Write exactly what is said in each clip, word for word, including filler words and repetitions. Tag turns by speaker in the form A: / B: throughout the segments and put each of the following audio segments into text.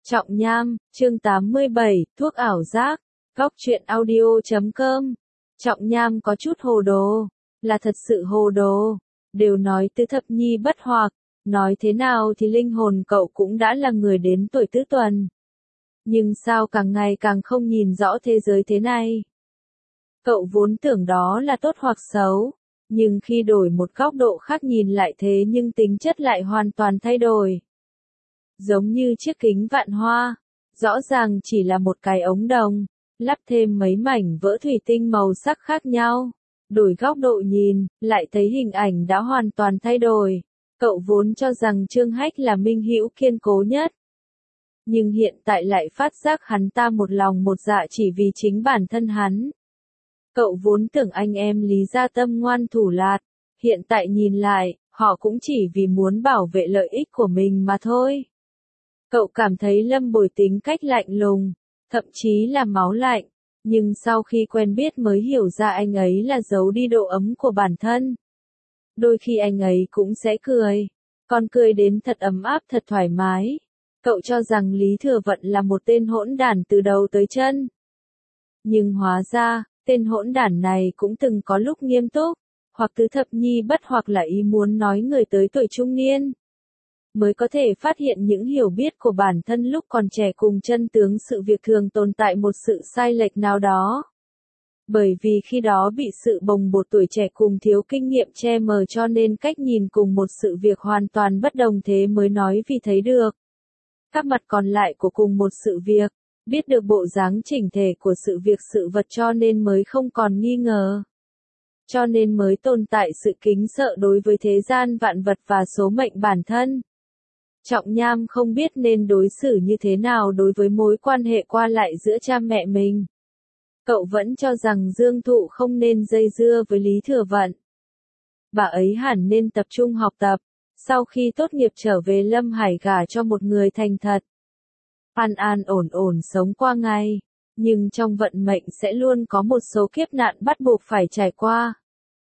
A: Trọng Nham, chương tám mươi bảy, thuốc ảo giác, góc truyện audio chấm com. Trọng Nham có chút hồ đồ, là thật sự hồ đồ, đều nói tứ thập nhi bất hoặc, nói thế nào thì linh hồn cậu cũng đã là người đến tuổi tứ tuần. Nhưng sao càng ngày càng không nhìn rõ thế giới thế này? Cậu vốn tưởng đó là tốt hoặc xấu, nhưng khi đổi một góc độ khác nhìn lại thế nhưng tính chất lại hoàn toàn thay đổi. Giống như chiếc kính vạn hoa, rõ ràng chỉ là một cái ống đồng, lắp thêm mấy mảnh vỡ thủy tinh màu sắc khác nhau. Đổi góc độ nhìn, lại thấy hình ảnh đã hoàn toàn thay đổi. Cậu vốn cho rằng Trương Hách là minh hữu kiên cố nhất. Nhưng hiện tại lại phát giác hắn ta một lòng một dạ chỉ vì chính bản thân hắn. Cậu vốn tưởng anh em Lý Gia Tâm ngoan thủ lạt, hiện tại nhìn lại, họ cũng chỉ vì muốn bảo vệ lợi ích của mình mà thôi. Cậu cảm thấy Lâm Bồi tính cách lạnh lùng, thậm chí là máu lạnh, nhưng sau khi quen biết mới hiểu ra anh ấy là giấu đi độ ấm của bản thân. Đôi khi anh ấy cũng sẽ cười, còn cười đến thật ấm áp thật thoải mái. Cậu cho rằng Lý Thừa Vận là một tên hỗn đản từ đầu tới chân. Nhưng hóa ra, tên hỗn đản này cũng từng có lúc nghiêm túc, hoặc tứ thập nhi bất hoặc là ý muốn nói người tới tuổi trung niên. Mới có thể phát hiện những hiểu biết của bản thân lúc còn trẻ cùng chân tướng sự việc thường tồn tại một sự sai lệch nào đó. Bởi vì khi đó bị sự bồng bột tuổi trẻ cùng thiếu kinh nghiệm che mờ cho nên cách nhìn cùng một sự việc hoàn toàn bất đồng, thế mới nói vì thấy được các mặt còn lại của cùng một sự việc, biết được bộ dáng chỉnh thể của sự việc sự vật cho nên mới không còn nghi ngờ. Cho nên mới tồn tại sự kính sợ đối với thế gian vạn vật và số mệnh bản thân. Trọng Nham không biết nên đối xử như thế nào đối với mối quan hệ qua lại giữa cha mẹ mình. Cậu vẫn cho rằng Dương Thụ không nên dây dưa với Lý Thừa Vận. Bà ấy hẳn nên tập trung học tập, sau khi tốt nghiệp trở về Lâm Hải gả cho một người thành thật. An an ổn ổn sống qua ngày, nhưng trong vận mệnh sẽ luôn có một số kiếp nạn bắt buộc phải trải qua.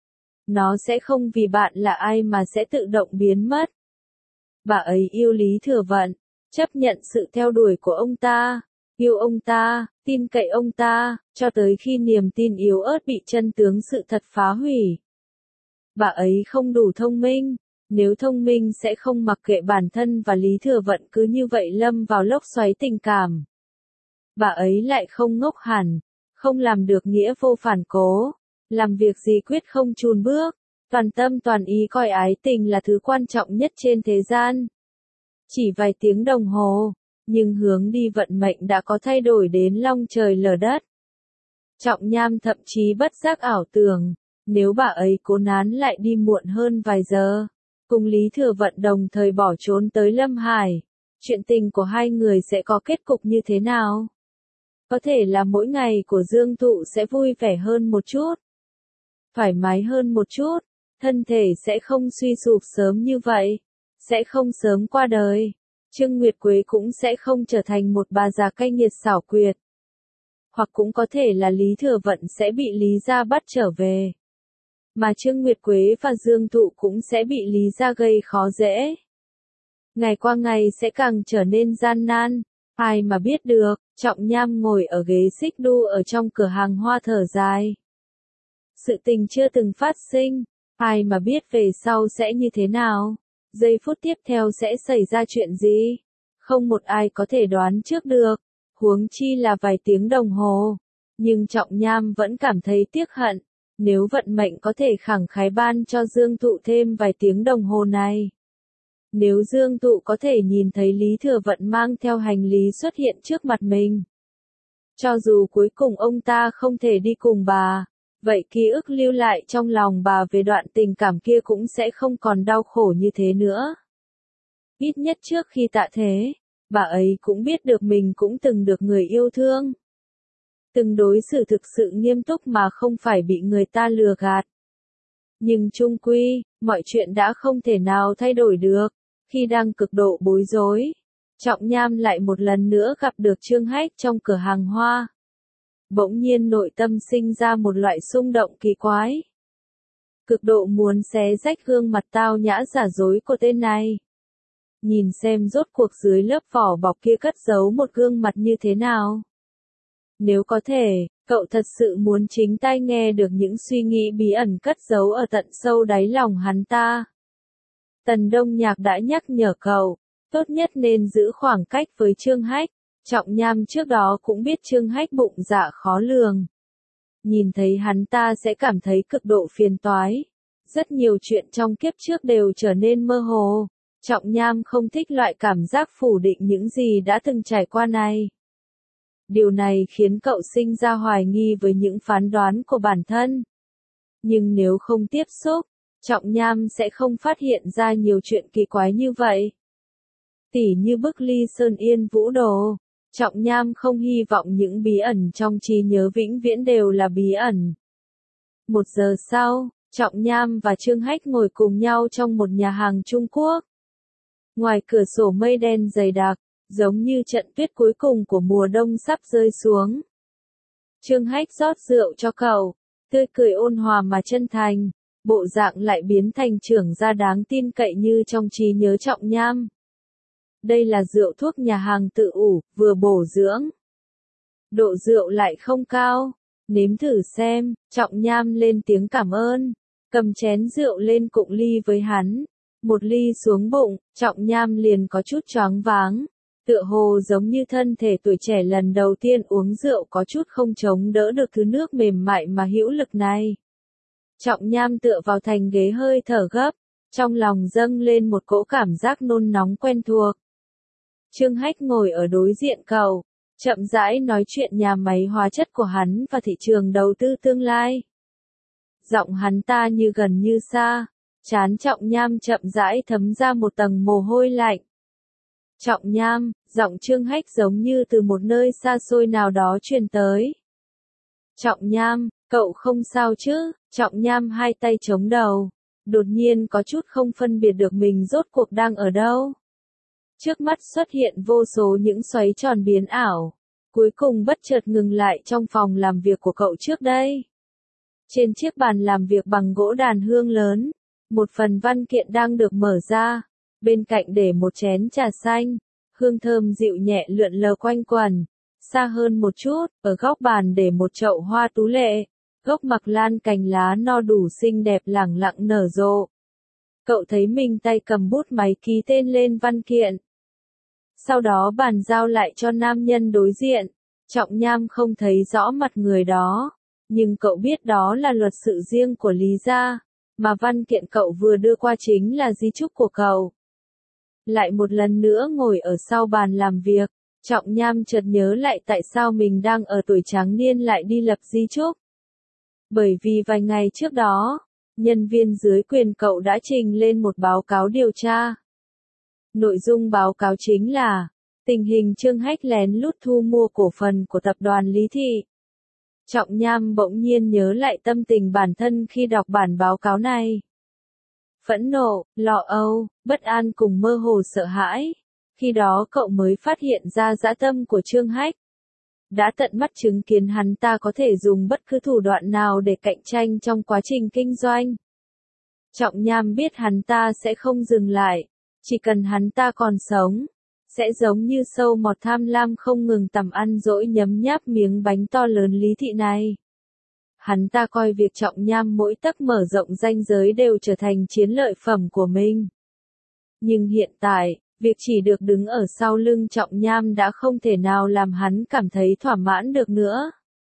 A: Nó sẽ không vì bạn là ai mà sẽ tự động biến mất. Bà ấy yêu Lý Thừa Vận, chấp nhận sự theo đuổi của ông ta, yêu ông ta, tin cậy ông ta, cho tới khi niềm tin yếu ớt bị chân tướng sự thật phá hủy. Bà ấy không đủ thông minh, nếu thông minh sẽ không mặc kệ bản thân và Lý Thừa Vận cứ như vậy lâm vào lốc xoáy tình cảm. Bà ấy lại không ngốc hẳn, không làm được nghĩa vô phản cố, làm việc gì quyết không chùn bước. Toàn tâm toàn ý coi ái tình là thứ quan trọng nhất trên thế gian. Chỉ vài tiếng đồng hồ, nhưng hướng đi vận mệnh đã có thay đổi đến long trời lở đất. Trọng Nham thậm chí bất giác ảo tưởng, nếu bà ấy cố nán lại đi muộn hơn vài giờ, cùng Lý Thừa Vận đồng thời bỏ trốn tới Lâm Hải, chuyện tình của hai người sẽ có kết cục như thế nào? Có thể là mỗi ngày của Dương Thụ sẽ vui vẻ hơn một chút, thoải mái hơn một chút. Thân thể sẽ không suy sụp sớm như vậy, sẽ không sớm qua đời. Trương Nguyệt Quế cũng sẽ không trở thành một bà già cay nghiệt xảo quyệt. Hoặc cũng có thể là Lý Thừa Vận sẽ bị Lý Gia bắt trở về. Mà Trương Nguyệt Quế và Dương Thụ cũng sẽ bị Lý Gia gây khó dễ. Ngày qua ngày sẽ càng trở nên gian nan. Ai mà biết được. Trọng Nham ngồi ở ghế xích đu ở trong cửa hàng hoa thở dài. Sự tình chưa từng phát sinh. Ai mà biết về sau sẽ như thế nào? Giây phút tiếp theo sẽ xảy ra chuyện gì? Không một ai có thể đoán trước được. Huống chi là vài tiếng đồng hồ. Nhưng Trọng Nham vẫn cảm thấy tiếc hận. Nếu vận mệnh có thể khẳng khái ban cho Dương Thụ thêm vài tiếng đồng hồ này. Nếu Dương Thụ có thể nhìn thấy Lý Thừa Vận mang theo hành lý xuất hiện trước mặt mình. Cho dù cuối cùng ông ta không thể đi cùng bà. Vậy ký ức lưu lại trong lòng bà về đoạn tình cảm kia cũng sẽ không còn đau khổ như thế nữa. Ít nhất trước khi tạ thế, bà ấy cũng biết được mình cũng từng được người yêu thương. Từng đối xử thực sự nghiêm túc mà không phải bị người ta lừa gạt. Nhưng chung quy, mọi chuyện đã không thể nào thay đổi được. Khi đang cực độ bối rối, Trọng Nham lại một lần nữa gặp được Trương Hách trong cửa hàng hoa. Bỗng nhiên nội tâm sinh ra một loại xung động kỳ quái. Cực độ muốn xé rách gương mặt tao nhã giả dối của tên này. Nhìn xem rốt cuộc dưới lớp vỏ bọc kia cất giấu một gương mặt như thế nào. Nếu có thể, cậu thật sự muốn chính tai nghe được những suy nghĩ bí ẩn cất giấu ở tận sâu đáy lòng hắn ta. Tần Đông Nhạc đã nhắc nhở cậu, tốt nhất nên giữ khoảng cách với Trương Hách. Trọng Nham trước đó cũng biết Trương Hách bụng dạ khó lường. Nhìn thấy hắn ta sẽ cảm thấy cực độ phiền toái. Rất nhiều chuyện trong kiếp trước đều trở nên mơ hồ. Trọng Nham không thích loại cảm giác phủ định những gì đã từng trải qua này. Điều này khiến cậu sinh ra hoài nghi với những phán đoán của bản thân. Nhưng nếu không tiếp xúc, Trọng Nham sẽ không phát hiện ra nhiều chuyện kỳ quái như vậy. Tỉ như bức ly sơn yên vũ đồ, Trọng Nham không hy vọng những bí ẩn trong trí nhớ vĩnh viễn đều là bí ẩn. Một giờ sau, Trọng Nham và Trương Hách ngồi cùng nhau trong một nhà hàng Trung Quốc. Ngoài cửa sổ mây đen dày đặc, giống như trận tuyết cuối cùng của mùa đông sắp rơi xuống. Trương Hách rót rượu cho cậu, tươi cười ôn hòa mà chân thành, bộ dạng lại biến thành trưởng gia đáng tin cậy như trong trí nhớ Trọng Nham. Đây là rượu thuốc nhà hàng tự ủ, vừa bổ dưỡng. Độ rượu lại không cao, nếm thử xem. Trọng Nham lên tiếng cảm ơn, cầm chén rượu lên cụng ly với hắn. Một ly xuống bụng, Trọng Nham liền có chút choáng váng, tựa hồ giống như thân thể tuổi trẻ lần đầu tiên uống rượu có chút không chống đỡ được thứ nước mềm mại mà hữu lực này. Trọng Nham tựa vào thành ghế hơi thở gấp, trong lòng dâng lên một cỗ cảm giác nôn nóng quen thuộc. Trương Hách ngồi ở đối diện cậu, chậm rãi nói chuyện nhà máy hóa chất của hắn và thị trường đầu tư tương lai. Giọng hắn ta như gần như xa, trán Trọng Nham chậm rãi thấm ra một tầng mồ hôi lạnh. Trọng Nham, giọng Trương Hách giống như từ một nơi xa xôi nào đó truyền tới. Trọng Nham, cậu không sao chứ? Trọng Nham hai tay chống đầu, đột nhiên có chút không phân biệt được mình rốt cuộc đang ở đâu. Trước mắt xuất hiện vô số những xoáy tròn biến ảo, cuối cùng bất chợt ngừng lại trong phòng làm việc của cậu trước đây. Trên chiếc bàn làm việc bằng gỗ đàn hương lớn, một phần văn kiện đang được mở ra, bên cạnh để một chén trà xanh, hương thơm dịu nhẹ lượn lờ quanh quần. Xa hơn một chút, ở góc bàn để một chậu hoa tú lệ, gốc mặc lan cành lá no đủ xinh đẹp lẳng lặng nở rộ. Cậu thấy mình tay cầm bút máy ký tên lên văn kiện. Sau đó bàn giao lại cho nam nhân đối diện. Trọng Nham không thấy rõ mặt người đó, nhưng cậu biết đó là luật sự riêng của Lý gia, mà văn kiện cậu vừa đưa qua chính là di chúc của cậu. Lại một lần nữa ngồi ở sau bàn làm việc, Trọng Nham chợt nhớ lại tại sao mình đang ở tuổi tráng niên lại đi lập di chúc. Bởi vì vài ngày trước đó, nhân viên dưới quyền cậu đã trình lên một báo cáo điều tra. Nội dung báo cáo chính là tình hình Trương Hách lén lút thu mua cổ phần của tập đoàn Lý Thị. Trọng Nham bỗng nhiên nhớ lại tâm tình bản thân khi đọc bản báo cáo này. Phẫn nộ, lo âu, bất an cùng mơ hồ sợ hãi. Khi đó cậu mới phát hiện ra dã tâm của Trương Hách. Đã tận mắt chứng kiến hắn ta có thể dùng bất cứ thủ đoạn nào để cạnh tranh trong quá trình kinh doanh. Trọng Nham biết hắn ta sẽ không dừng lại, chỉ cần hắn ta còn sống, sẽ giống như sâu mọt tham lam không ngừng tầm ăn dỗi nhấm nháp miếng bánh to lớn Lý Thị này. Hắn ta coi việc Trọng Nham mỗi tấc mở rộng ranh giới đều trở thành chiến lợi phẩm của mình. Nhưng hiện tại, việc chỉ được đứng ở sau lưng Trọng Nham đã không thể nào làm hắn cảm thấy thỏa mãn được nữa.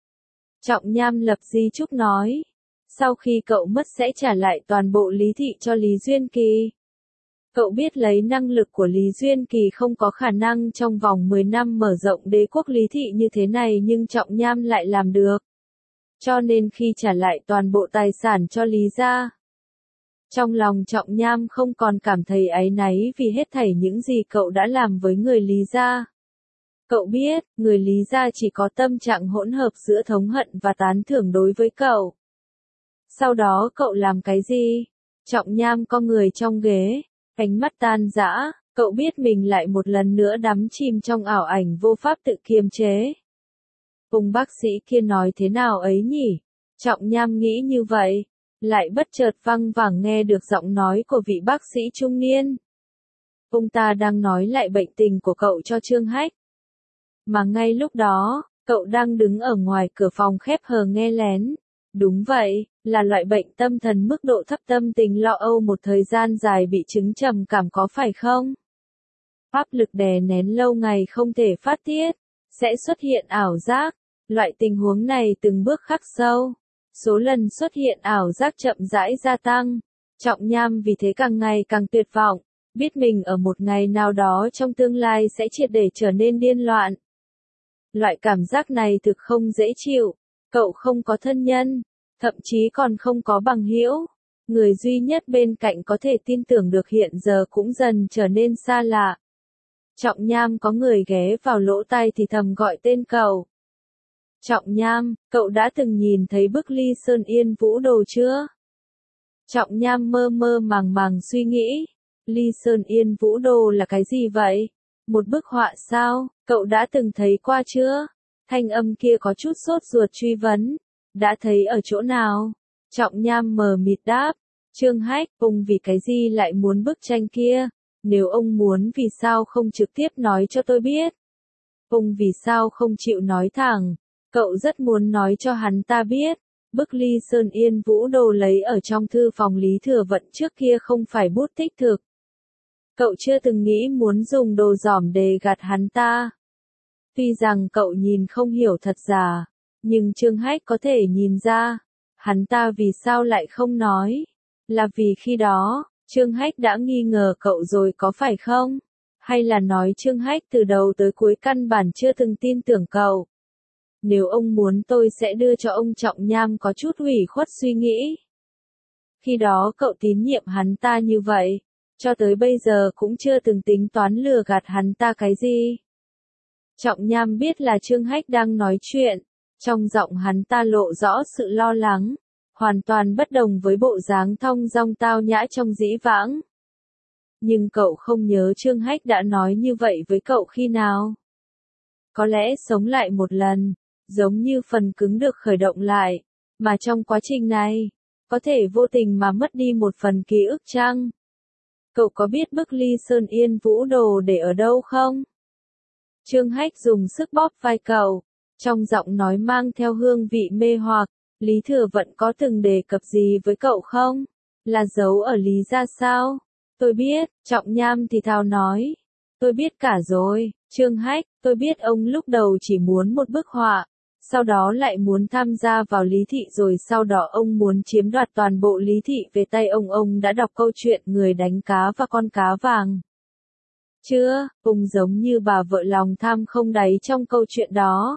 A: Trọng Nham lập di chúc nói, sau khi cậu mất sẽ trả lại toàn bộ Lý Thị cho Lý Duyên Kỳ. Cậu biết lấy năng lực của Lý Duyên Kỳ không có khả năng trong vòng mười năm mở rộng đế quốc Lý Thị như thế này, nhưng Trọng Nham lại làm được. Cho nên khi trả lại toàn bộ tài sản cho Lý gia, trong lòng Trọng Nham không còn cảm thấy áy náy vì hết thảy những gì cậu đã làm với người Lý gia. Cậu biết, người Lý gia chỉ có tâm trạng hỗn hợp giữa thống hận và tán thưởng đối với cậu. Sau đó cậu làm cái gì? Trọng Nham co người trong ghế, ánh mắt tan rã, cậu biết mình lại một lần nữa đắm chìm trong ảo ảnh vô pháp tự kiềm chế. Vùng bác sĩ kia nói thế nào ấy nhỉ? Trọng Nham nghĩ như vậy, lại bất chợt văng vẳng nghe được giọng nói của vị bác sĩ trung niên. ông ta đang nói lại bệnh tình của cậu cho Trương Hách. Mà ngay lúc đó, cậu đang đứng ở ngoài cửa phòng khép hờ nghe lén. Đúng vậy, là loại bệnh tâm thần mức độ thấp, tâm tình lo âu một thời gian dài bị chứng trầm cảm có phải không? Áp lực đè nén lâu ngày không thể phát tiết, sẽ xuất hiện ảo giác. Loại tình huống này từng bước khắc sâu. Số lần xuất hiện ảo giác chậm rãi gia tăng. Trọng Nham vì thế càng ngày càng tuyệt vọng, biết mình ở một ngày nào đó trong tương lai sẽ triệt để trở nên điên loạn. Loại cảm giác này thực không dễ chịu, cậu không có thân nhân, thậm chí còn không có bằng hữu. Người duy nhất bên cạnh có thể tin tưởng được hiện giờ cũng dần trở nên xa lạ. Trọng Nham có người ghé vào lỗ tai thì thầm gọi tên cậu. Trọng Nham, cậu đã từng nhìn thấy bức Ly Sơn Yên Vũ Đồ chưa? Trọng Nham mơ mơ màng màng suy nghĩ. Ly Sơn Yên Vũ Đồ là cái gì vậy? Một bức họa sao? Cậu đã từng thấy qua chưa? Thanh âm kia có chút sốt ruột truy vấn. Đã thấy ở chỗ nào? Trọng Nham mờ mịt đáp. Trương Hách, ông vì cái gì lại muốn bức tranh kia? Nếu ông muốn vì sao không trực tiếp nói cho tôi biết? Ông vì sao không chịu nói thẳng? Cậu rất muốn nói cho hắn ta biết. Bức Ly Sơn Yên Vũ Đồ lấy ở trong thư phòng Lý Thừa Vận trước kia không phải bút tích thực. Cậu chưa từng nghĩ muốn dùng đồ giỏm để gạt hắn ta. Tuy rằng cậu nhìn không hiểu thật giả, nhưng Trương Hách có thể nhìn ra. Hắn ta vì sao lại không nói? Là vì khi đó, Trương Hách đã nghi ngờ cậu rồi có phải không? Hay là nói Trương Hách từ đầu tới cuối căn bản chưa từng tin tưởng cậu? Nếu ông muốn tôi sẽ đưa cho ông. Trọng Nham có chút ủy khuất suy nghĩ. Khi đó cậu tín nhiệm hắn ta như vậy, cho tới bây giờ cũng chưa từng tính toán lừa gạt hắn ta cái gì. Trọng Nham biết là Trương Hách đang nói chuyện, trong giọng hắn ta lộ rõ sự lo lắng, hoàn toàn bất đồng với bộ dáng thong dong tao nhã trong dĩ vãng. Nhưng cậu không nhớ Trương Hách đã nói như vậy với cậu khi nào. Có lẽ sống lại một lần, giống như phần cứng được khởi động lại, mà trong quá trình này, có thể vô tình mà mất đi một phần ký ức chăng? Cậu có biết bức Ly Sơn Yên Vũ Đồ để ở đâu không? Trương Hách dùng sức bóp vai cậu, trong giọng nói mang theo hương vị mê hoặc. Lý Thừa Vận có từng đề cập gì với cậu không? Là giấu ở Lý gia sao? Tôi biết, Trọng Nham thì thào nói. Tôi biết cả rồi, Trương Hách, tôi biết ông lúc đầu chỉ muốn một bức họa, sau đó lại muốn tham gia vào Lý Thị, rồi sau đó ông muốn chiếm đoạt toàn bộ Lý Thị về tay ông. Ông đã đọc câu chuyện người đánh cá và con cá vàng chưa? Ông giống như bà vợ lòng tham không đáy trong câu chuyện đó.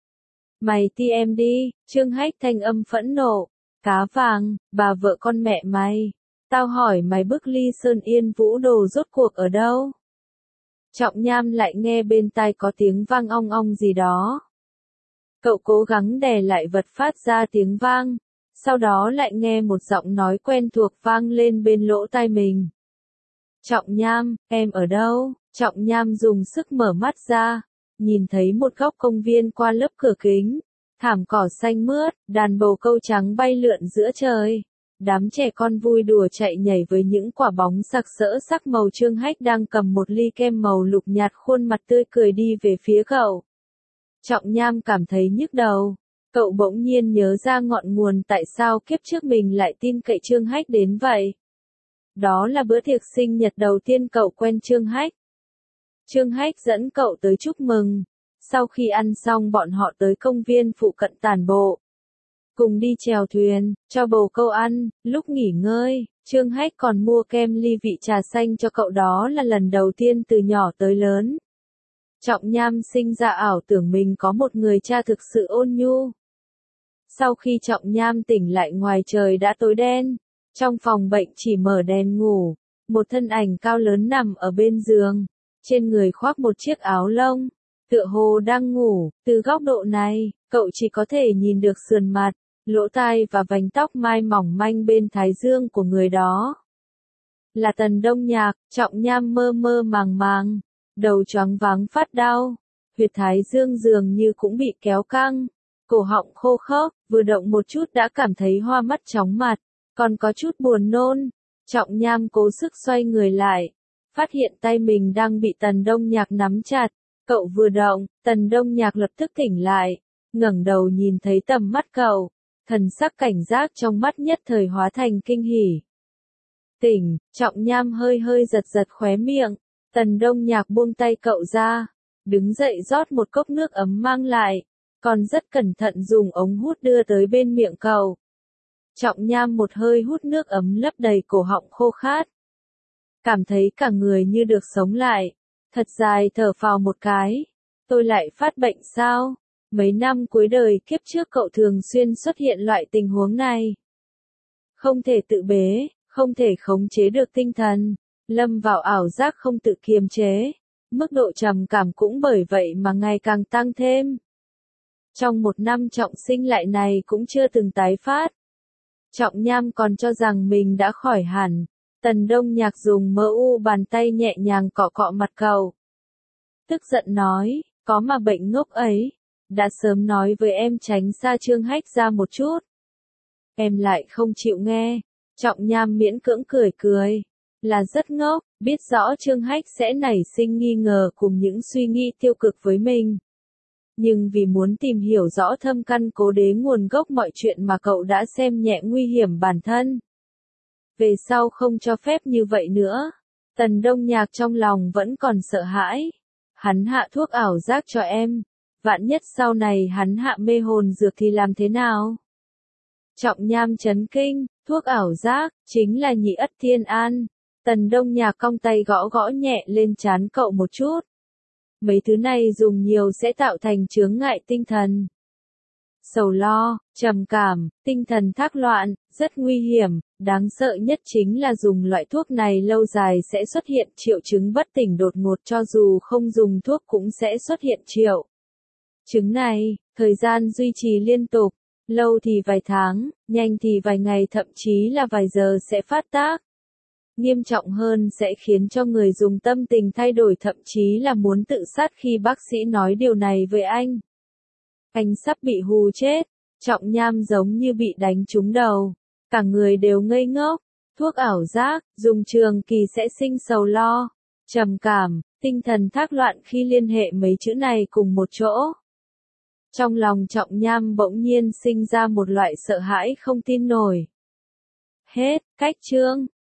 A: Mày ti em đi, Trương Hách thanh âm phẫn nộ. Cá vàng, bà vợ con mẹ mày. Tao hỏi mày bức Ly Sơn Yên Vũ Đồ rốt cuộc ở đâu? Trọng Nham lại nghe bên tai có tiếng vang ong ong gì đó. Cậu cố gắng đè lại vật phát ra tiếng vang, sau đó lại nghe một giọng nói quen thuộc vang lên bên lỗ tai mình. Trọng Nham, em ở đâu? Trọng Nham dùng sức mở mắt ra, nhìn thấy một góc công viên qua lớp cửa kính, thảm cỏ xanh mướt, đàn bồ câu trắng bay lượn giữa trời. Đám trẻ con vui đùa chạy nhảy với những quả bóng sặc sỡ sắc màu. Trương Hách đang cầm một ly kem màu lục nhạt, khuôn mặt tươi cười đi về phía cậu. Trọng Nham cảm thấy nhức đầu. Cậu bỗng nhiên nhớ ra ngọn nguồn tại sao kiếp trước mình lại tin cậy Trương Hách đến vậy. Đó là bữa tiệc sinh nhật đầu tiên cậu quen Trương Hách. Trương Hách dẫn cậu tới chúc mừng. Sau khi ăn xong bọn họ tới công viên phụ cận tản bộ. Cùng đi chèo thuyền, cho bồ câu ăn. Lúc nghỉ ngơi, Trương Hách còn mua kem ly vị trà xanh cho cậu. Đó là lần đầu tiên từ nhỏ tới lớn. Trọng Nham sinh ra ảo tưởng mình có một người cha thực sự ôn nhu. Sau khi Trọng Nham tỉnh lại, ngoài trời đã tối đen. Trong phòng bệnh chỉ mở đèn ngủ. Một thân ảnh cao lớn nằm ở bên giường. Trên người khoác một chiếc áo lông. Tựa hồ đang ngủ. Từ góc độ này, cậu chỉ có thể nhìn được sườn mặt, lỗ tai và vành tóc mai mỏng manh bên thái dương của người đó. Là Tần Đông Nhạc. Trọng Nham mơ mơ màng màng. Đầu choáng váng phát đau. Huyệt thái dương dường như cũng bị kéo căng. Cổ họng khô khốc, vừa động một chút đã cảm thấy hoa mắt chóng mặt, còn có chút buồn nôn. Trọng Nham cố sức xoay người lại, phát hiện tay mình đang bị Tần Đông Nhạc nắm chặt. Cậu vừa động, Tần Đông Nhạc lập tức tỉnh lại, ngẩng đầu nhìn thấy tầm mắt cậu, thần sắc cảnh giác trong mắt nhất thời hóa thành kinh hỉ. Tỉnh, Trọng Nham hơi hơi giật giật khóe miệng, Tần Đông Nhạc buông tay cậu ra, đứng dậy rót một cốc nước ấm mang lại, còn rất cẩn thận dùng ống hút đưa tới bên miệng cậu. Trọng Nham một hơi hút nước ấm lấp đầy cổ họng khô khát. Cảm thấy cả người như được sống lại, thật dài thở phào một cái. Tôi lại phát bệnh sao? Mấy năm cuối đời kiếp trước cậu thường xuyên xuất hiện loại tình huống này. Không thể tự bế, không thể khống chế được tinh thần, lâm vào ảo giác không tự kiềm chế. Mức độ trầm cảm cũng bởi vậy mà ngày càng tăng thêm. Trong một năm trọng sinh lại này cũng chưa từng tái phát. Trọng Nham còn cho rằng mình đã khỏi hẳn. Tần Đông Nhạc dùng mỡ u bàn tay nhẹ nhàng cọ cọ mặt cậu. Tức giận nói, có mà bệnh ngốc ấy, đã sớm nói với em tránh xa Trương Hách ra một chút. Em lại không chịu nghe. Trọng Nham miễn cưỡng cười cười, là rất ngốc, biết rõ Trương Hách sẽ nảy sinh nghi ngờ cùng những suy nghĩ tiêu cực với mình. Nhưng vì muốn tìm hiểu rõ thâm căn cố đế nguồn gốc mọi chuyện mà cậu đã xem nhẹ nguy hiểm bản thân. Về sau không cho phép như vậy nữa. Tần Đông Nhạc trong lòng vẫn còn sợ hãi. Hắn hạ thuốc ảo giác cho em. Vạn nhất sau này hắn hạ mê hồn dược thì làm thế nào? Trọng Nham chấn kinh, thuốc ảo giác, chính là nhị ất thiên an. Tần Đông Nhạc cong tay gõ gõ nhẹ lên trán cậu một chút. Mấy thứ này dùng nhiều sẽ tạo thành chướng ngại tinh thần. Sầu lo, trầm cảm, tinh thần thác loạn, rất nguy hiểm, đáng sợ nhất chính là dùng loại thuốc này lâu dài sẽ xuất hiện triệu chứng bất tỉnh đột ngột cho dù không dùng thuốc cũng sẽ xuất hiện triệu chứng này, thời gian duy trì liên tục, lâu thì vài tháng, nhanh thì vài ngày thậm chí là vài giờ sẽ phát tác. Nghiêm trọng hơn sẽ khiến cho người dùng tâm tình thay đổi thậm chí là muốn tự sát khi bác sĩ nói điều này với anh. Anh sắp bị hù chết, Trọng Nham giống như bị đánh trúng đầu, cả người đều ngây ngốc, thuốc ảo giác, dùng trường kỳ sẽ sinh sầu lo, trầm cảm, tinh thần thác loạn khi liên hệ mấy chữ này cùng một chỗ. Trong lòng Trọng Nham bỗng nhiên sinh ra một loại sợ hãi không tin nổi. Hết, cách chương.